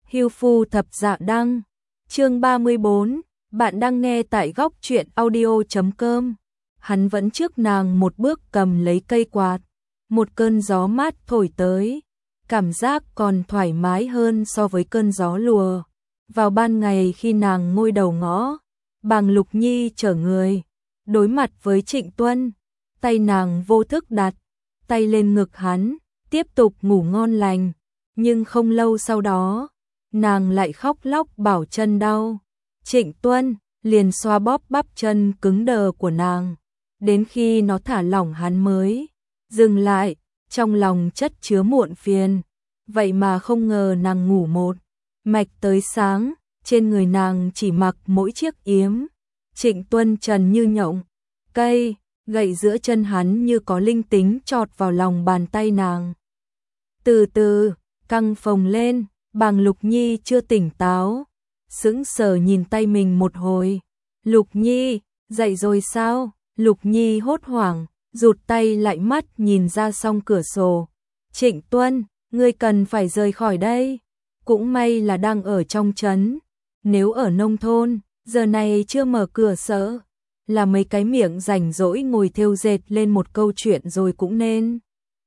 Hưu phu thập dạ đăng, chương 34, bạn đang nghe tại góc truyện audio.com. Hắn vẫn trước nàng một bước cầm lấy cây quạt, một cơn gió mát thổi tới, cảm giác còn thoải mái hơn so với cơn gió lùa. Vào ban ngày khi nàng ngôi đầu ngõ, Bàng Lục Nhi chở người, đối mặt với Trịnh Tuân, tay nàng vô thức đặt tay lên ngực hắn, tiếp tục ngủ ngon lành, nhưng không lâu sau đó, nàng lại khóc lóc bảo chân đau. Trịnh Tuân liền xoa bóp bắp chân cứng đờ của nàng, đến khi nó thả lỏng hắn mới dừng lại, trong lòng chất chứa muộn phiền. Vậy mà không ngờ nàng ngủ một mạch tới sáng, trên người nàng chỉ mặc mỗi chiếc yếm. Trịnh Tuân trần như nhộng cây, gậy giữa chân hắn như có linh tính chọt vào lòng bàn tay nàng. Từ từ, căng phồng lên, Bàng Lục Nhi chưa tỉnh táo, sững sờ nhìn tay mình một hồi. Lục Nhi, dậy rồi sao? Lục Nhi hốt hoảng, rụt tay lại, mắt nhìn ra song cửa sổ. Trịnh Tuân, ngươi cần phải rời khỏi đây. Cũng may là đang ở trong trấn, nếu ở nông thôn, giờ này chưa mở cửa sợ là mấy cái miệng rảnh rỗi ngồi thêu dệt lên một câu chuyện rồi cũng nên.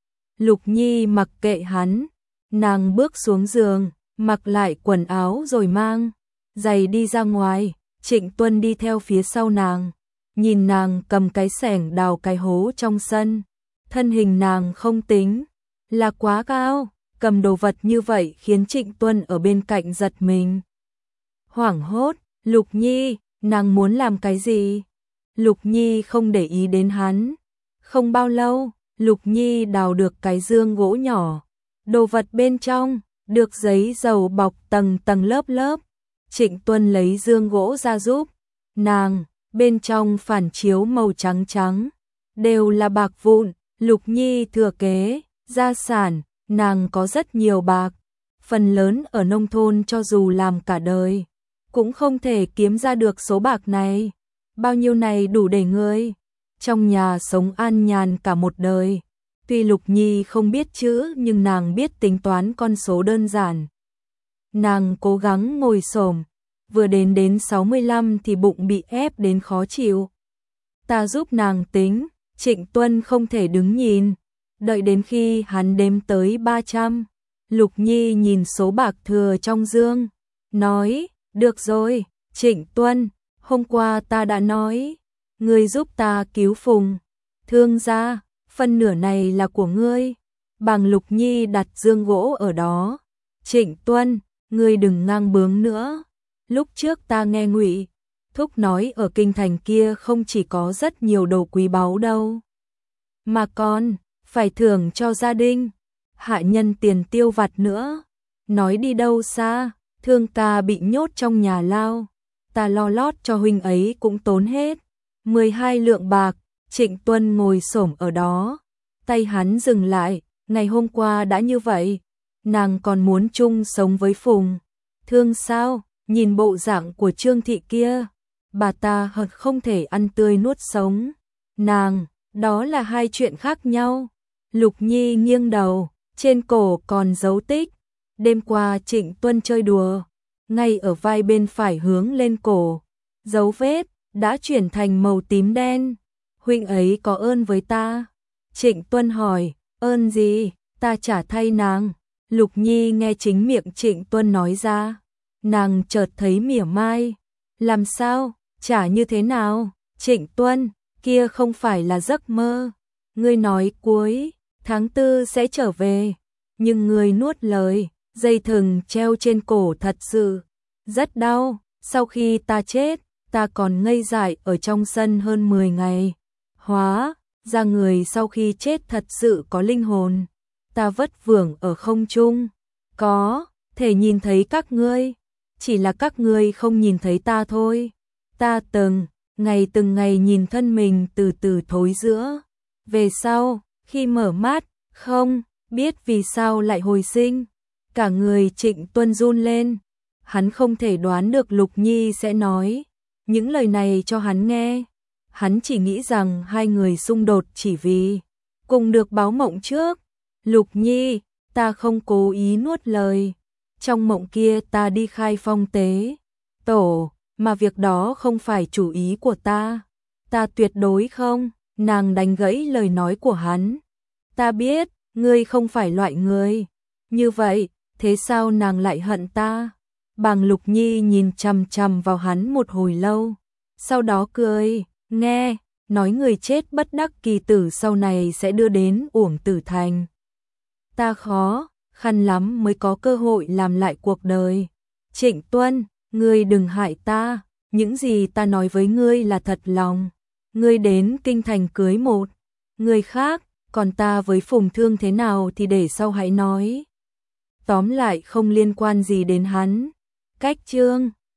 Lục Nhi mặc kệ hắn, nàng bước xuống giường, mặc lại quần áo rồi mang giày đi ra ngoài. Trịnh Tuân đi theo phía sau nàng, nhìn nàng cầm cái xẻng đào cái hố trong sân. Thân hình nàng không tính là quá cao, cầm đồ vật như vậy khiến Trịnh Tuân ở bên cạnh giật mình. Hoảng hốt, Lục Nhi, nàng muốn làm cái gì? Lục Nhi không để ý đến hắn. Không bao lâu, Lục Nhi đào được cái dương gỗ nhỏ, đồ vật bên trong được giấy dầu bọc tầng tầng lớp lớp. Trịnh Tuân lấy dương gỗ ra giúp nàng, bên trong phản chiếu màu trắng trắng, đều là bạc vụn. Lục Nhi thừa kế gia sản, nàng có rất nhiều bạc, phần lớn ở nông thôn cho dù làm cả đời cũng không thể kiếm ra được số bạc này. Bao nhiêu này đủ để ngươi trong nhà sống an nhàn cả một đời. Tuy Lục Nhi không biết chữ nhưng nàng biết tính toán con số đơn giản. Nàng cố gắng ngồi xổm, vừa đến 65 thì bụng bị ép đến khó chịu. Ta giúp nàng tính. Trịnh Tuân không thể đứng nhìn, đợi đến khi hắn đếm tới 300. Lục Nhi nhìn số bạc thừa trong dương, nói, được rồi, Trịnh Tuân, hôm qua ta đã nói, ngươi giúp ta cứu Phùng Thương gia, phần nửa này là của ngươi. Bàng Lục Nhi đặt dương gỗ ở đó. Trịnh Tuân, ngươi đừng ngang bướng nữa. Lúc trước ta nghe Ngụy Thúc nói ở kinh thành kia không chỉ có rất nhiều đồ quý báu đâu, mà còn phải thưởng cho gia đình hạ nhân tiền tiêu vặt nữa. Nói đi đâu xa, Thương ca bị nhốt trong nhà lao, ta lo lót cho huynh ấy cũng tốn hết 12 lượng bạc. Trịnh Tuân ngồi xổm ở đó, tay hắn dừng lại. Ngày hôm qua đã như vậy, nàng còn muốn chung sống với Phùng Thương sao? Nhìn bộ dạng của Trương thị kia, bà ta hận không thể ăn tươi nuốt sống nàng, đó là hai chuyện khác nhau. Lục Nhi nghiêng đầu, trên cổ còn dấu tích. Đêm qua Trịnh Tuân chơi đùa, ngay ở vai bên phải hướng lên cổ, dấu vết đã chuyển thành màu tím đen. Huynh ấy có ơn với ta. Trịnh Tuân hỏi, ơn gì? Ta trả thay nàng. Lục Nhi nghe chính miệng Trịnh Tuân nói ra, nàng chợt thấy mỉa mai. Làm sao? Trả như thế nào? Trịnh Tuân, kia không phải là giấc mơ. Ngươi nói cuối tháng 4 sẽ trở về, nhưng ngươi nuốt lời. Dây thừng treo trên cổ thật sự rất đau. Sau khi ta chết, ta còn ngây dại ở trong sân hơn 10 ngày. Hóa ra người sau khi chết thật sự có linh hồn. Ta vất vưởng ở không trung, có thể nhìn thấy các ngươi, chỉ là các ngươi không nhìn thấy ta thôi. Ta từng ngày nhìn thân mình từ từ thối rữa. Về sau, khi mở mắt, không biết vì sao lại hồi sinh. Cả người Trịnh Tuân run lên. Hắn không thể đoán được Lục Nhi sẽ nói những lời này cho hắn nghe. Hắn chỉ nghĩ rằng hai người xung đột chỉ vì cùng được báo mộng trước. Lục Nhi, ta không cố ý nuốt lời. trong mộng kia ta đi khai phong tế tổ, mà việc đó không phải chủ ý của ta. Ta tuyệt đối không, nàng đánh gãy lời nói của hắn. Ta biết, ngươi không phải loại người như vậy, thế sao nàng lại hận ta? Bàng Lục Nhi nhìn chằm chằm vào hắn một hồi lâu, sau đó cười, nghe, nói người chết bất đắc kỳ tử sau này sẽ đưa đến uổng tử thành. Ta khó khăn lắm mới có cơ hội làm lại cuộc đời. Trịnh Tuân, ngươi đừng hại ta, những gì ta nói với ngươi là thật lòng. Ngươi đến kinh thành cưới một người khác, còn ta với Phùng Thương thế nào thì để sau hãy nói. Tóm lại không liên quan gì đến hắn. Cách chương